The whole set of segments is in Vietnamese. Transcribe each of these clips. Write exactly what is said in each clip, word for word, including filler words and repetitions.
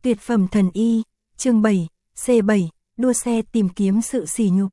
Tuyệt phẩm thần y, chương bảy, C bảy, đua xe tìm kiếm sự sỉ nhục.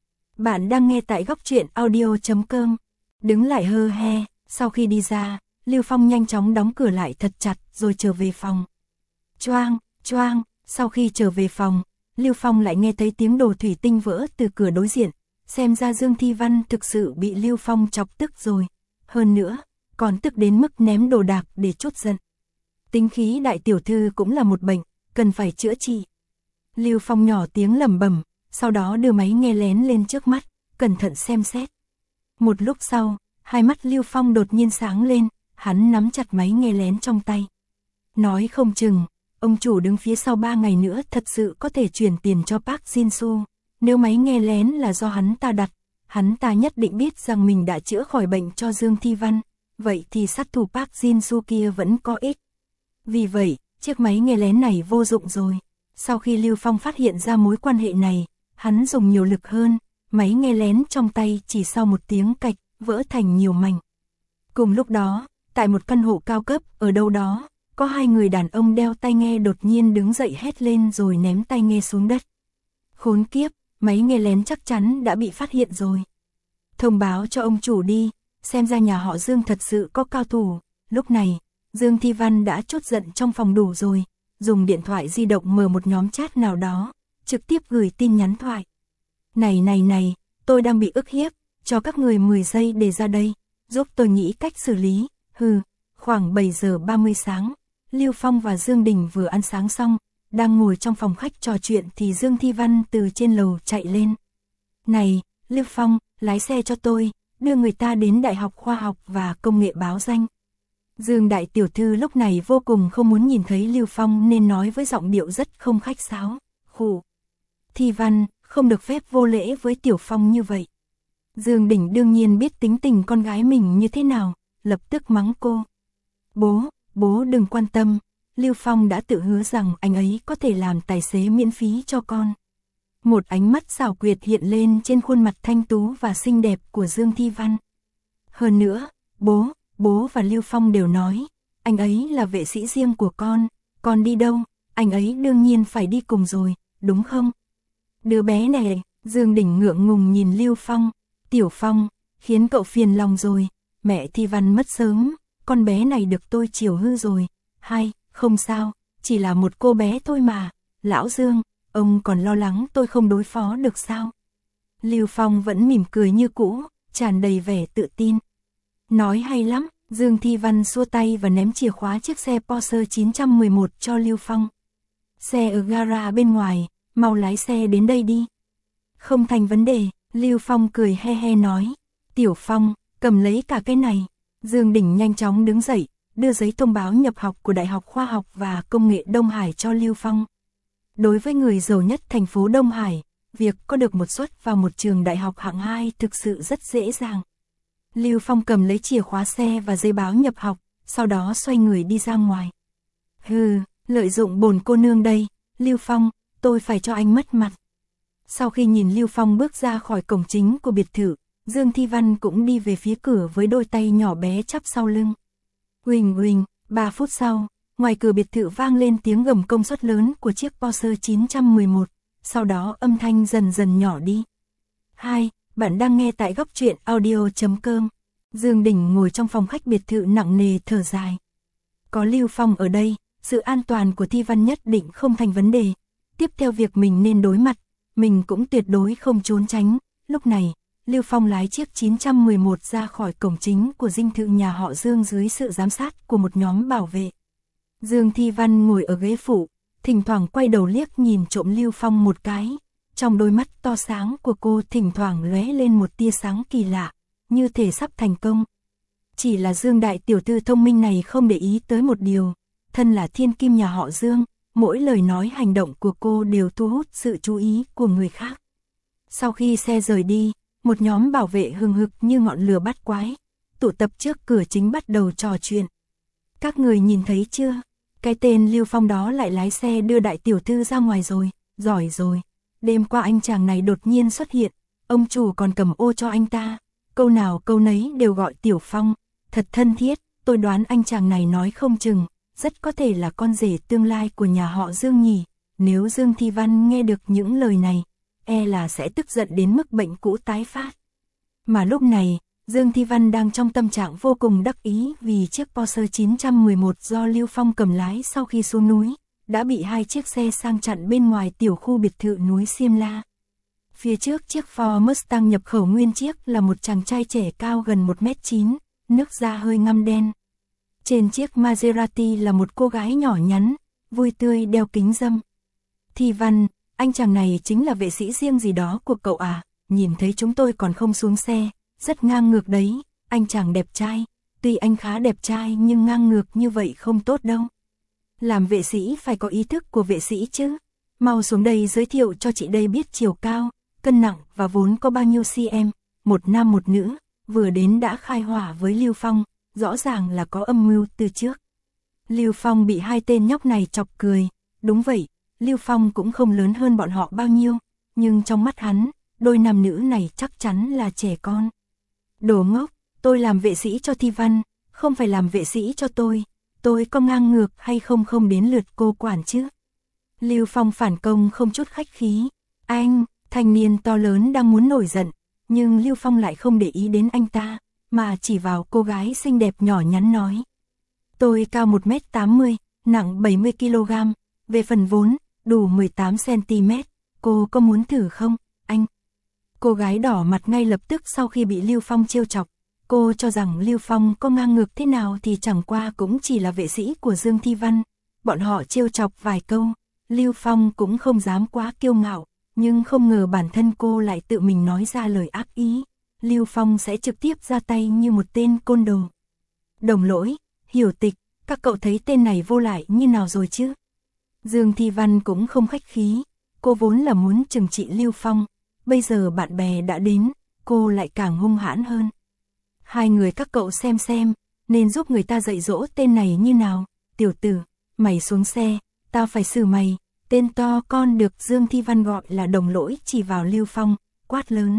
Bạn đang nghe tại góc truyện audio chấm com. Đứng lại hơ he, sau khi đi ra, Lưu Phong nhanh chóng đóng cửa lại thật chặt rồi trở về phòng. Choang, choang, sau khi trở về phòng, Lưu Phong lại nghe thấy tiếng đồ thủy tinh vỡ từ cửa đối diện, xem ra Dương Thi Văn thực sự bị Lưu Phong chọc tức rồi. Hơn nữa, còn tức đến mức ném đồ đạc để trút giận. Tính khí đại tiểu thư cũng là một bệnh, cần phải chữa trị. Lưu Phong nhỏ tiếng lẩm bẩm, sau đó đưa máy nghe lén lên trước mắt, cẩn thận xem xét. Một lúc sau, hai mắt Lưu Phong đột nhiên sáng lên, hắn nắm chặt máy nghe lén trong tay. Nói không chừng, ông chủ đứng phía sau ba ngày nữa thật sự có thể chuyển tiền cho Park Jin-soo. Nếu máy nghe lén là do hắn ta đặt, hắn ta nhất định biết rằng mình đã chữa khỏi bệnh cho Dương Thi Văn, vậy thì sát thủ Park Jin-soo kia vẫn có ích. Vì vậy, chiếc máy nghe lén này vô dụng rồi. Sau khi Lưu Phong phát hiện ra mối quan hệ này, hắn dùng nhiều lực hơn, máy nghe lén trong tay chỉ sau một tiếng cạch, vỡ thành nhiều mảnh. Cùng lúc đó, tại một căn hộ cao cấp ở đâu đó, có hai người đàn ông đeo tai nghe đột nhiên đứng dậy hét lên rồi ném tai nghe xuống đất. Khốn kiếp, máy nghe lén chắc chắn đã bị phát hiện rồi. Thông báo cho ông chủ đi, xem ra nhà họ Dương thật sự có cao thủ. Lúc này, Dương Thi Văn đã trút giận trong phòng đủ rồi, dùng điện thoại di động mở một nhóm chat nào đó, trực tiếp gửi tin nhắn thoại. Này này này, tôi đang bị ức hiếp, cho các người mười giây để ra đây, giúp tôi nghĩ cách xử lý. Hừ, khoảng bảy giờ ba mươi sáng, Lưu Phong và Dương Đình vừa ăn sáng xong, đang ngồi trong phòng khách trò chuyện thì Dương Thi Văn từ trên lầu chạy lên. Này, Lưu Phong, lái xe cho tôi, đưa người ta đến Đại học Khoa học và Công nghệ báo danh. Dương đại tiểu thư lúc này vô cùng không muốn nhìn thấy Lưu Phong nên nói với giọng điệu rất không khách sáo. Khủ. Thi Văn, không được phép vô lễ với Tiểu Phong như vậy. Dương Đình đương nhiên biết tính tình con gái mình như thế nào, lập tức mắng cô. Bố, bố đừng quan tâm, Lưu Phong đã tự hứa rằng anh ấy có thể làm tài xế miễn phí cho con. Một ánh mắt xảo quyệt hiện lên trên khuôn mặt thanh tú và xinh đẹp của Dương Thi Văn. Hơn nữa, bố, bố và Lưu Phong đều nói, anh ấy là vệ sĩ riêng của con, con đi đâu, anh ấy đương nhiên phải đi cùng rồi, đúng không? Đứa bé này, Dương Đình ngượng ngùng nhìn Lưu Phong, Tiểu Phong, khiến cậu phiền lòng rồi, mẹ Thi Văn mất sớm, con bé này được tôi chiều hư rồi, hay, không sao, chỉ là một cô bé thôi mà, lão Dương, ông còn lo lắng tôi không đối phó được sao? Lưu Phong vẫn mỉm cười như cũ, tràn đầy vẻ tự tin. Nói hay lắm, Dương Thi Văn xua tay và ném chìa khóa chiếc xe Porsche chín một một cho Lưu Phong. Xe ở gara bên ngoài, mau lái xe đến đây đi. Không thành vấn đề, Lưu Phong cười he he nói. Tiểu Phong, cầm lấy cả cái này. Dương Đình nhanh chóng đứng dậy, đưa giấy thông báo nhập học của Đại học Khoa học và Công nghệ Đông Hải cho Lưu Phong. Đối với người giàu nhất thành phố Đông Hải, việc có được một suất vào một trường đại học hạng hai thực sự rất dễ dàng. Lưu Phong cầm lấy chìa khóa xe và giấy báo nhập học, sau đó xoay người đi ra ngoài. Hừ, lợi dụng bổn cô nương đây, Lưu Phong, tôi phải cho anh mất mặt. Sau khi nhìn Lưu Phong bước ra khỏi cổng chính của biệt thự, Dương Thi Văn cũng đi về phía cửa với đôi tay nhỏ bé chắp sau lưng. Huỳnh huỳnh, ba phút sau, ngoài cửa biệt thự vang lên tiếng gầm công suất lớn của chiếc Porsche chín một một, sau đó âm thanh dần dần nhỏ đi. Hai, bạn đang nghe tại góc truyện audio chấm com. Dương Đình ngồi trong phòng khách biệt thự nặng nề thở dài. Có Lưu Phong ở đây, sự an toàn của Thi Văn nhất định không thành vấn đề. Tiếp theo việc mình nên đối mặt, mình cũng tuyệt đối không trốn tránh. Lúc này, Lưu Phong lái chiếc chín một một ra khỏi cổng chính của dinh thự nhà họ Dương dưới sự giám sát của một nhóm bảo vệ. Dương Thi Văn ngồi ở ghế phụ, thỉnh thoảng quay đầu liếc nhìn trộm Lưu Phong một cái. Trong đôi mắt to sáng của cô thỉnh thoảng lóe lên một tia sáng kỳ lạ, như thể sắp thành công. Chỉ là Dương đại tiểu thư thông minh này không để ý tới một điều, thân là thiên kim nhà họ Dương, mỗi lời nói hành động của cô đều thu hút sự chú ý của người khác. Sau khi xe rời đi, một nhóm bảo vệ hừng hực như ngọn lửa bắt quái, tụ tập trước cửa chính bắt đầu trò chuyện. Các người nhìn thấy chưa? Cái tên Lưu Phong đó lại lái xe đưa đại tiểu thư ra ngoài rồi, giỏi rồi. Đêm qua anh chàng này đột nhiên xuất hiện, ông chủ còn cầm ô cho anh ta, câu nào câu nấy đều gọi Tiểu Phong, thật thân thiết, tôi đoán anh chàng này nói không chừng, rất có thể là con rể tương lai của nhà họ Dương nhỉ. Nếu Dương Thi Văn nghe được những lời này, e là sẽ tức giận đến mức bệnh cũ tái phát. Mà lúc này, Dương Thi Văn đang trong tâm trạng vô cùng đắc ý vì chiếc Porsche chín một một do Lưu Phong cầm lái sau khi xuống núi, đã bị hai chiếc xe sang chặn bên ngoài tiểu khu biệt thự núi Simla. Phía trước chiếc Ford Mustang nhập khẩu nguyên chiếc là một chàng trai trẻ cao gần một mét chín, nước da hơi ngăm đen. Trên chiếc Maserati là một cô gái nhỏ nhắn, vui tươi đeo kính râm. Thi Văn, anh chàng này chính là vệ sĩ riêng gì đó của cậu à, nhìn thấy chúng tôi còn không xuống xe, rất ngang ngược đấy, anh chàng đẹp trai, tuy anh khá đẹp trai nhưng ngang ngược như vậy không tốt đâu. Làm vệ sĩ phải có ý thức của vệ sĩ chứ, mau xuống đây giới thiệu cho chị đây biết chiều cao, cân nặng và vốn có bao nhiêu cm, một nam một nữ, vừa đến đã khai hỏa với Lưu Phong, rõ ràng là có âm mưu từ trước. Lưu Phong bị hai tên nhóc này chọc cười, đúng vậy, Lưu Phong cũng không lớn hơn bọn họ bao nhiêu, nhưng trong mắt hắn, đôi nam nữ này chắc chắn là trẻ con. Đồ ngốc, tôi làm vệ sĩ cho Thi Văn, không phải làm vệ sĩ cho tôi, tôi có ngang ngược hay không không đến lượt cô quản chứ. Lưu Phong phản công không chút khách khí, anh, thanh niên to lớn đang muốn nổi giận, nhưng Lưu Phong lại không để ý đến anh ta, mà chỉ vào cô gái xinh đẹp nhỏ nhắn nói. Tôi cao một mét tám mươi, nặng bảy mươi ki lô gam, về phần vốn, đủ mười tám xăng ti mét, cô có muốn thử không, anh? Cô gái đỏ mặt ngay lập tức sau khi bị Lưu Phong trêu chọc, cô cho rằng Lưu Phong có ngang ngược thế nào thì chẳng qua cũng chỉ là vệ sĩ của Dương Thi Văn, bọn họ trêu chọc vài câu, Lưu Phong cũng không dám quá kiêu ngạo, nhưng không ngờ bản thân cô lại tự mình nói ra lời ác ý, Lưu Phong sẽ trực tiếp ra tay như một tên côn đồ. Đồng Lỗi, Hiểu Tịch, các cậu thấy tên này vô lại như nào rồi chứ? Dương Thi Văn cũng không khách khí, cô vốn là muốn trừng trị Lưu Phong, bây giờ bạn bè đã đến, cô lại càng hung hãn hơn. Hai người các cậu xem xem, nên giúp người ta dạy dỗ tên này như nào, tiểu tử, mày xuống xe, tao phải xử mày, tên to con được Dương Thi Văn gọi là Đồng Lỗi chỉ vào Lưu Phong, quát lớn.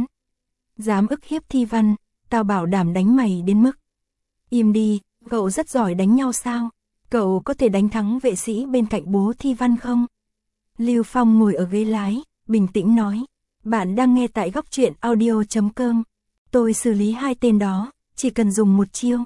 Dám ức hiếp Thi Văn, tao bảo đảm đánh mày đến mức. Im đi, cậu rất giỏi đánh nhau sao? Cậu có thể đánh thắng vệ sĩ bên cạnh bố Thi Văn không? Lưu Phong ngồi ở ghế lái, bình tĩnh nói. Bạn đang nghe tại góc truyện audio chấm com. Tôi xử lý hai tên đó, chỉ cần dùng một chiêu.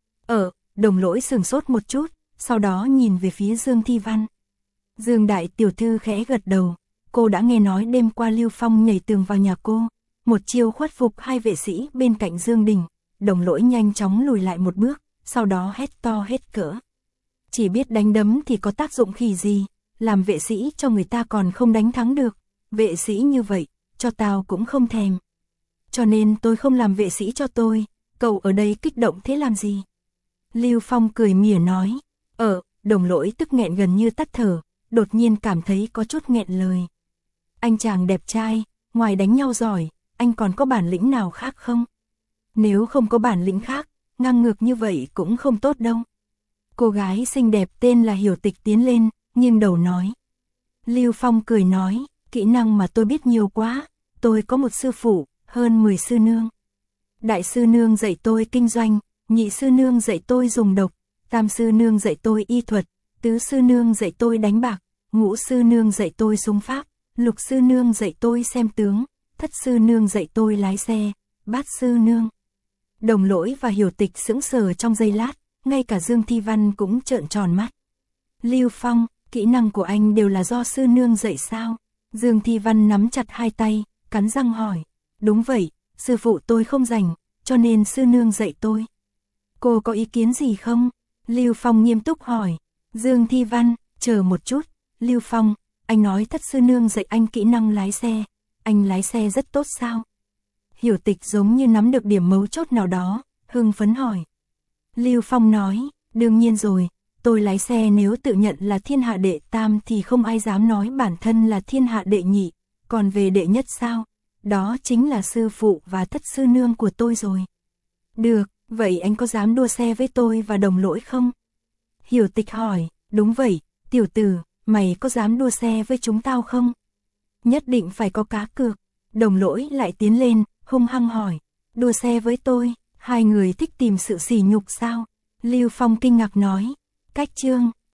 Ở, Đồng Lỗi sửng sốt một chút, sau đó nhìn về phía Dương Thi Văn. Dương đại tiểu thư khẽ gật đầu, cô đã nghe nói đêm qua Lưu Phong nhảy tường vào nhà cô, một chiêu khuất phục hai vệ sĩ bên cạnh Dương Đình. Đồng Lỗi nhanh chóng lùi lại một bước, sau đó hét to hết cỡ. Chỉ biết đánh đấm thì có tác dụng khỉ gì, làm vệ sĩ cho người ta còn không đánh thắng được, vệ sĩ như vậy, cho tao cũng không thèm. Cho nên tôi không làm vệ sĩ cho tôi, cậu ở đây kích động thế làm gì? Lưu Phong cười mỉa nói, ờ, Đồng Lỗi tức nghẹn gần như tắt thở, đột nhiên cảm thấy có chút nghẹn lời. Anh chàng đẹp trai, ngoài đánh nhau giỏi, anh còn có bản lĩnh nào khác không? Nếu không có bản lĩnh khác, ngang ngược như vậy cũng không tốt đâu. Cô gái xinh đẹp tên là Hiểu Tịch tiến lên, nghiêng đầu nói. Lưu Phong cười nói, kỹ năng mà tôi biết nhiều quá, tôi có một sư phụ, hơn mười sư nương. Đại sư nương dạy tôi kinh doanh, nhị sư nương dạy tôi dùng độc, tam sư nương dạy tôi y thuật, tứ sư nương dạy tôi đánh bạc, ngũ sư nương dạy tôi súng pháp, lục sư nương dạy tôi xem tướng, thất sư nương dạy tôi lái xe, bát sư nương. Đồng Lỗi và Hiểu Tịch sững sờ trong giây lát, ngay cả Dương Thi Văn cũng trợn tròn mắt. Lưu Phong, kỹ năng của anh đều là do sư nương dạy sao? Dương Thi Văn nắm chặt hai tay, cắn răng hỏi. Đúng vậy, sư phụ tôi không rảnh, cho nên sư nương dạy tôi. Cô có ý kiến gì không? Lưu Phong nghiêm túc hỏi. Dương Thi Văn, chờ một chút. Lưu Phong, anh nói thất sư nương dạy anh kỹ năng lái xe. Anh lái xe rất tốt sao? Hiểu Tịch giống như nắm được điểm mấu chốt nào đó, hưng phấn hỏi. Lưu Phong nói, đương nhiên rồi, tôi lái xe nếu tự nhận là thiên hạ đệ tam thì không ai dám nói bản thân là thiên hạ đệ nhị, còn về đệ nhất sao? Đó chính là sư phụ và thất sư nương của tôi rồi. Được, vậy anh có dám đua xe với tôi và Đồng Lỗi không? Hiểu Tịch hỏi, đúng vậy, tiểu tử, mày có dám đua xe với chúng tao không? Nhất định phải có cá cược. Đồng Lỗi lại tiến lên, hung hăng hỏi, đua xe với tôi, hai người thích tìm sự sỉ nhục sao? Lưu Phong kinh ngạc nói, cách chương.